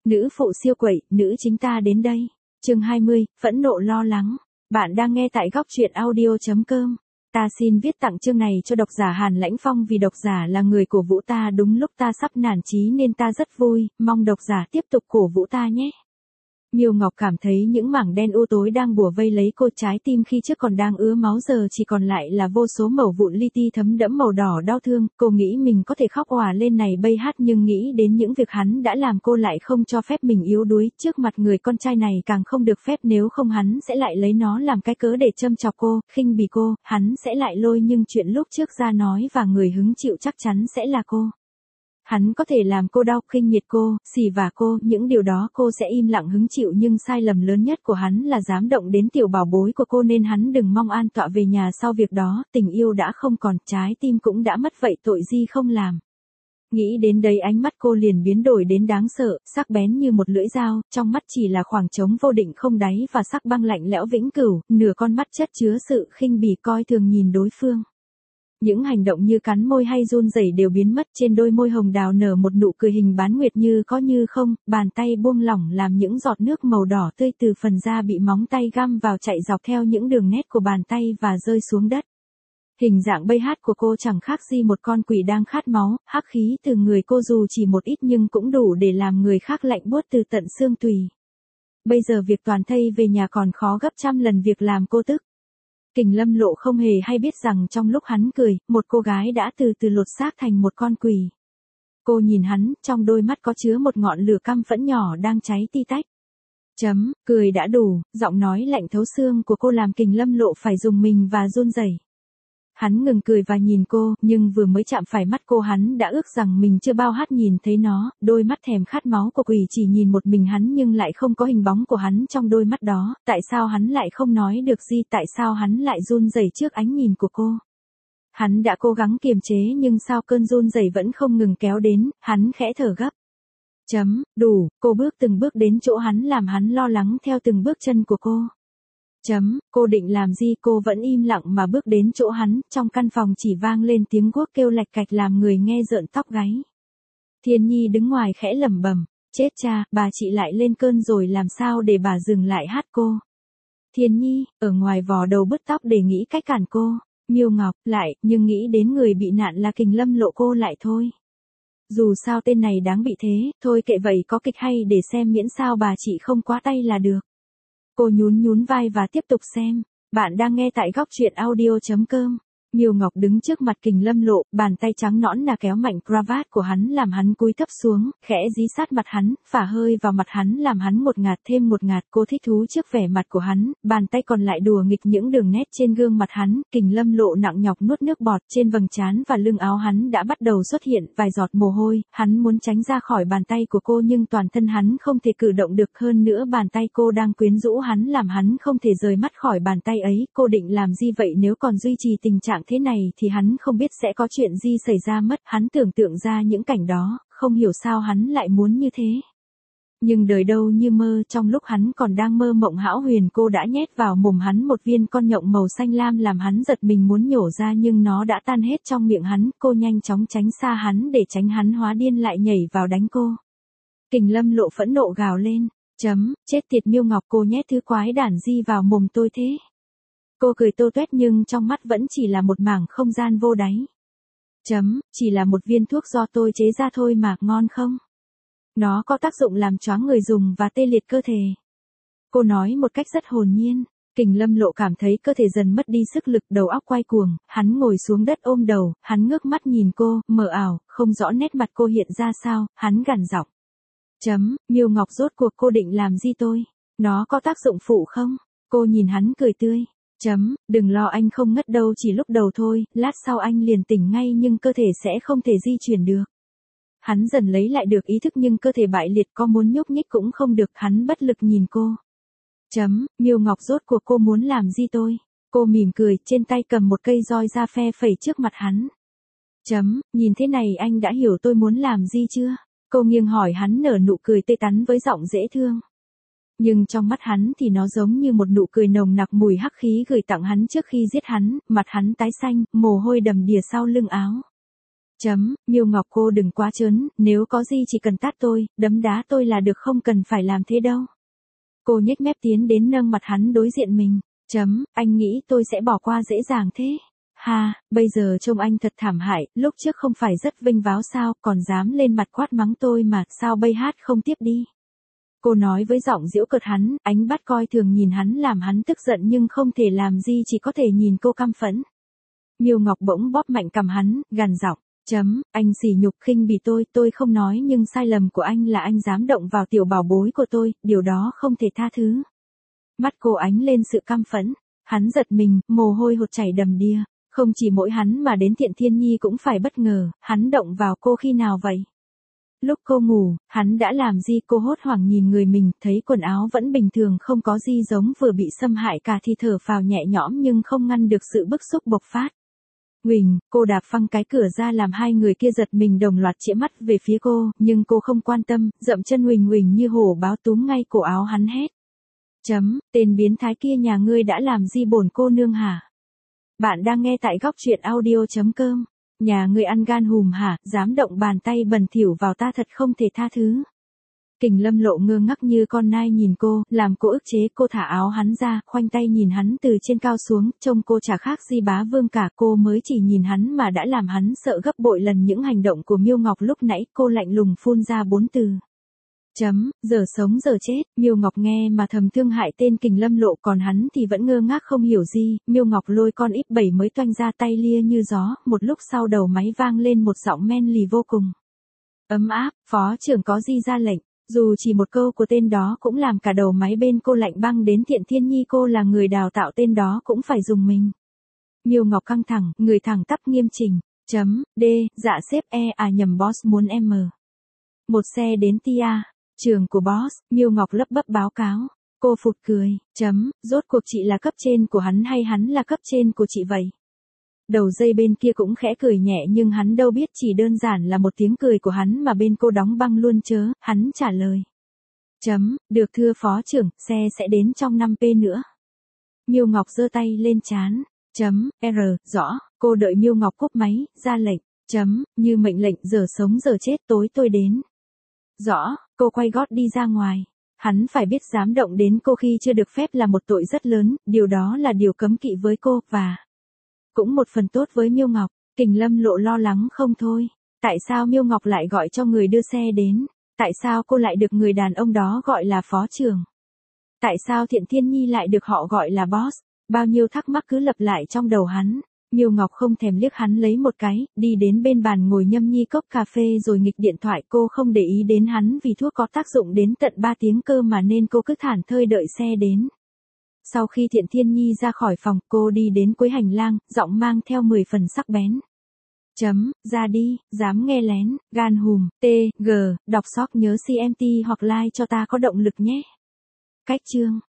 Nữ phụ siêu quậy, nữ chính ta đến đây. Chương 20, phẫn nộ lo lắng. Bạn đang nghe tại góc truyện audio.com. Ta xin viết tặng chương này cho độc giả Hàn Lãnh Phong vì độc giả là người cổ vũ ta đúng lúc ta sắp nản chí nên ta rất vui, mong độc giả tiếp tục cổ vũ ta nhé. Miêu Ngọc cảm thấy những mảng đen u tối đang bủa vây lấy cô, trái tim khi trước còn đang ứa máu giờ chỉ còn lại là vô số mẩu vụn li ti thấm đẫm màu đỏ đau thương. Cô nghĩ mình có thể khóc òa lên này bây hát nhưng nghĩ đến những việc hắn đã làm cô lại không cho phép mình yếu đuối trước mặt người con trai này, càng không được phép, nếu không hắn sẽ lại lấy nó làm cái cớ để châm chọc cô, khinh bỉ cô, hắn sẽ lại lôi những chuyện lúc trước ra nói và người hứng chịu chắc chắn sẽ là cô. Hắn có thể làm cô đau, khinh miệt cô, xỉ vả cô, những điều đó cô sẽ im lặng hứng chịu, nhưng sai lầm lớn nhất của hắn là dám động đến tiểu bảo bối của cô, nên hắn đừng mong an tọa về nhà sau việc đó. Tình yêu đã không còn, trái tim cũng đã mất, vậy tội gì không làm. Nghĩ đến đấy ánh mắt cô liền biến đổi đến đáng sợ, sắc bén như một lưỡi dao, trong mắt chỉ là khoảng trống vô định không đáy và sắc băng lạnh lẽo vĩnh cửu, nửa con mắt chất chứa sự khinh bỉ coi thường nhìn đối phương. Những hành động như cắn môi hay run rẩy đều biến mất, trên đôi môi hồng đào nở một nụ cười hình bán nguyệt như có như không, bàn tay buông lỏng làm những giọt nước màu đỏ tươi từ phần da bị móng tay găm vào chạy dọc theo những đường nét của bàn tay và rơi xuống đất. Hình dạng bây hát của cô chẳng khác gì một con quỷ đang khát máu, hắc khí từ người cô dù chỉ một ít nhưng cũng đủ để làm người khác lạnh buốt từ tận xương tùy. Bây giờ việc toàn thây về nhà còn khó gấp trăm lần việc làm cô tức. Kình Lâm Lộ không hề hay biết rằng trong lúc hắn cười, một cô gái đã từ từ lột xác thành một con quỷ. Cô nhìn hắn, trong đôi mắt có chứa một ngọn lửa căm phẫn nhỏ đang cháy ti tách. Cười đã đủ, giọng nói lạnh thấu xương của cô làm Kình Lâm Lộ phải rùng mình và run rẩy. Hắn ngừng cười và nhìn cô, nhưng vừa mới chạm phải mắt cô hắn đã ước rằng mình chưa bao hát nhìn thấy nó, đôi mắt thèm khát máu của quỷ chỉ nhìn một mình hắn nhưng lại không có hình bóng của hắn trong đôi mắt đó, tại sao hắn lại không nói được gì, tại sao hắn lại run rẩy trước ánh nhìn của cô. Hắn đã cố gắng kiềm chế nhưng sao cơn run rẩy vẫn không ngừng kéo đến, hắn khẽ thở gấp. Đủ, cô bước từng bước đến chỗ hắn làm hắn lo lắng theo từng bước chân của cô. Cô định làm gì, cô vẫn im lặng mà bước đến chỗ hắn, trong căn phòng chỉ vang lên tiếng guốc kêu lạch cạch làm người nghe rợn tóc gáy. Thiên Nhi đứng ngoài khẽ lẩm bẩm, chết cha, bà chị lại lên cơn rồi, làm sao để bà dừng lại hát cô. Thiên Nhi, ở ngoài vò đầu bứt tóc để nghĩ cách cản cô. Miêu Ngọc, lại, nhưng nghĩ đến người bị nạn là Kình Lâm Lộ cô lại thôi. Dù sao tên này đáng bị thế, thôi kệ vậy, có kịch hay để xem miễn sao bà chị không quá tay là được. Cô nhún vai và tiếp tục xem. Bạn đang nghe tại góc truyện audio.com. Miêu Ngọc đứng trước mặt Kình Lâm Lộ, bàn tay trắng nõn nà kéo mạnh cravat của hắn làm hắn cúi thấp xuống, khẽ dí sát mặt hắn, phả hơi vào mặt hắn làm hắn một ngạt thêm một ngạt. Cô thích thú trước vẻ mặt của hắn, bàn tay còn lại đùa nghịch những đường nét trên gương mặt hắn. Kình Lâm Lộ nặng nhọc nuốt nước bọt, trên vầng trán và lưng áo hắn đã bắt đầu xuất hiện vài giọt mồ hôi, hắn muốn tránh ra khỏi bàn tay của cô nhưng toàn thân hắn không thể cử động được, hơn nữa bàn tay cô đang quyến rũ hắn làm hắn không thể rời mắt khỏi bàn tay ấy. Cô định làm gì vậy, nếu còn duy trì tình trạng thế này thì hắn không biết sẽ có chuyện gì xảy ra mất, hắn tưởng tượng ra những cảnh đó, không hiểu sao hắn lại muốn như thế. Nhưng đời đâu như mơ, trong lúc hắn còn đang mơ mộng hão huyền, cô đã nhét vào mồm hắn một viên con nhộng màu xanh lam làm hắn giật mình muốn nhổ ra nhưng nó đã tan hết trong miệng hắn. Cô nhanh chóng tránh xa hắn để tránh hắn hóa điên lại nhảy vào đánh cô. Kình Lâm Lộ phẫn nộ gào lên, chết tiệt Miêu Ngọc, cô nhét thứ quái đản gì vào mồm tôi thế. Cô cười tô toét nhưng trong mắt vẫn chỉ là một mảng không gian vô đáy. Chỉ là một viên thuốc do tôi chế ra thôi mà, ngon không? Nó có tác dụng làm choáng người dùng và tê liệt cơ thể. Cô nói một cách rất hồn nhiên. Kình Lâm Lộ cảm thấy cơ thể dần mất đi sức lực, đầu óc quay cuồng, hắn ngồi xuống đất ôm đầu, hắn ngước mắt nhìn cô, mờ ảo, không rõ nét mặt cô hiện ra sao, hắn gằn giọng. Miêu Ngọc, rốt cuộc cô định làm gì tôi? Nó có tác dụng phụ không? Cô nhìn hắn cười tươi. Đừng lo, anh không ngất đâu, chỉ lúc đầu thôi, lát sau anh liền tỉnh ngay nhưng cơ thể sẽ không thể di chuyển được. Hắn dần lấy lại được ý thức nhưng cơ thể bại liệt, có muốn nhúc nhích cũng không được, hắn bất lực nhìn cô. Miêu Ngọc, rốt cuộc cô muốn làm gì tôi? Cô mỉm cười, trên tay cầm một cây roi ra phe phẩy trước mặt hắn. Nhìn thế này anh đã hiểu tôi muốn làm gì chưa? Cô nghiêng hỏi hắn, nở nụ cười tươi tắn với giọng dễ thương. Nhưng trong mắt hắn thì nó giống như một nụ cười nồng nặc mùi hắc khí gửi tặng hắn trước khi giết hắn, mặt hắn tái xanh, mồ hôi đầm đìa sau lưng áo. Miêu Ngọc cô đừng quá trớn, nếu có gì chỉ cần tát tôi, đấm đá tôi là được, không cần phải làm thế đâu. Cô nhếch mép tiến đến nâng mặt hắn đối diện mình. Anh nghĩ tôi sẽ bỏ qua dễ dàng thế? Ha, bây giờ trông anh thật thảm hại, lúc trước không phải rất vinh váo sao, còn dám lên mặt quát mắng tôi mà, sao bây hát không tiếp đi? Cô nói với giọng giễu cợt hắn, ánh bắt coi thường nhìn hắn làm hắn tức giận nhưng không thể làm gì, chỉ có thể nhìn cô căm phẫn. Miêu Ngọc bỗng bóp mạnh cằm hắn, gằn giọng. Anh sỉ nhục khinh bỉ tôi không nói nhưng sai lầm của anh là anh dám động vào tiểu bảo bối của tôi, điều đó không thể tha thứ. Mắt cô ánh lên sự căm phẫn, hắn giật mình, mồ hôi hột chảy đầm đìa, không chỉ mỗi hắn mà đến Thiện Thiên Nhi cũng phải bất ngờ, hắn động vào cô khi nào vậy? Lúc cô ngủ, hắn đã làm gì? Cô hốt hoảng nhìn người mình, thấy quần áo vẫn bình thường không có gì giống vừa bị xâm hại cả thì thở phào nhẹ nhõm nhưng không ngăn được sự bức xúc bộc phát. Huỳnh, cô đạp phăng cái cửa ra làm hai người kia giật mình đồng loạt chĩa mắt về phía cô, nhưng cô không quan tâm, dậm chân huỳnh huỳnh như hổ báo túm ngay cổ áo hắn hét. Tên biến thái kia nhà ngươi đã làm gì bổn cô nương hả? Bạn đang nghe tại góc truyện audio.com. Nhà ngươi ăn gan hùm hả, dám động bàn tay bẩn thỉu vào ta thật không thể tha thứ. Kình Lâm Lộ ngơ ngác như con nai nhìn cô, làm cô ức chế. Cô thả áo hắn ra, khoanh tay nhìn hắn từ trên cao xuống, trông cô chả khác gì bá vương cả. Cô mới chỉ nhìn hắn mà đã làm hắn sợ gấp bội lần những hành động của Miêu Ngọc lúc nãy. Cô lạnh lùng phun ra 4 từ. Giờ sống giờ chết. Miêu Ngọc nghe mà thầm thương hại tên Kình Lâm Lộ, còn hắn thì vẫn ngơ ngác không hiểu gì. Miêu Ngọc lôi con íp 7 mới toanh ra, tay lia như gió, một lúc sau đầu máy vang lên một giọng men lì vô cùng ấm áp. Phó trưởng có gì ra lệnh? Dù chỉ một câu của tên đó cũng làm cả đầu máy bên cô lạnh băng. Đến Thiện Thiên Nhi cô là người đào tạo tên đó cũng phải dùng mình. Miêu Ngọc căng thẳng, người thẳng tắp nghiêm chỉnh. D, dạ sếp nhầm boss muốn M. Một xe đến tia. Trường của boss. Miêu Ngọc lấp bấp báo cáo. Cô phụt cười. Rốt cuộc chị là cấp trên của hắn hay hắn là cấp trên của chị vậy? Đầu dây bên kia cũng khẽ cười nhẹ nhưng hắn đâu biết chỉ đơn giản là một tiếng cười của hắn mà bên cô đóng băng luôn chớ. Hắn trả lời. Được thưa phó trưởng, xe sẽ đến trong 5p nữa. Miêu Ngọc giơ tay lên trán. Rõ. Cô đợi Miêu Ngọc cúp máy, ra lệnh. Như mệnh lệnh, giờ sống giờ chết, tối tôi đến. Rõ. Cô quay gót đi ra ngoài. Hắn phải biết dám động đến cô khi chưa được phép là một tội rất lớn, điều đó là điều cấm kỵ với cô, và cũng một phần tốt với Miêu Ngọc. Kình Lâm Lộ lo lắng không thôi. Tại sao Miêu Ngọc lại gọi cho người đưa xe đến? Tại sao cô lại được người đàn ông đó gọi là phó trưởng? Tại sao Thiện Thiên Nhi lại được họ gọi là boss? Bao nhiêu thắc mắc cứ lặp lại trong đầu hắn. Miêu Ngọc không thèm liếc hắn lấy một cái, đi đến bên bàn ngồi nhâm nhi cốc cà phê rồi nghịch điện thoại. Cô không để ý đến hắn vì thuốc có tác dụng đến tận 3 tiếng cơ mà, nên cô cứ thản thơi đợi xe đến. Sau khi Thiện Thiên Nhi ra khỏi phòng, cô đi đến cuối hành lang, giọng mang theo 10 phần sắc bén. Ra đi, dám nghe lén, gan hùm, G, đọc shop nhớ CMT hoặc like cho ta có động lực nhé. Cách chương.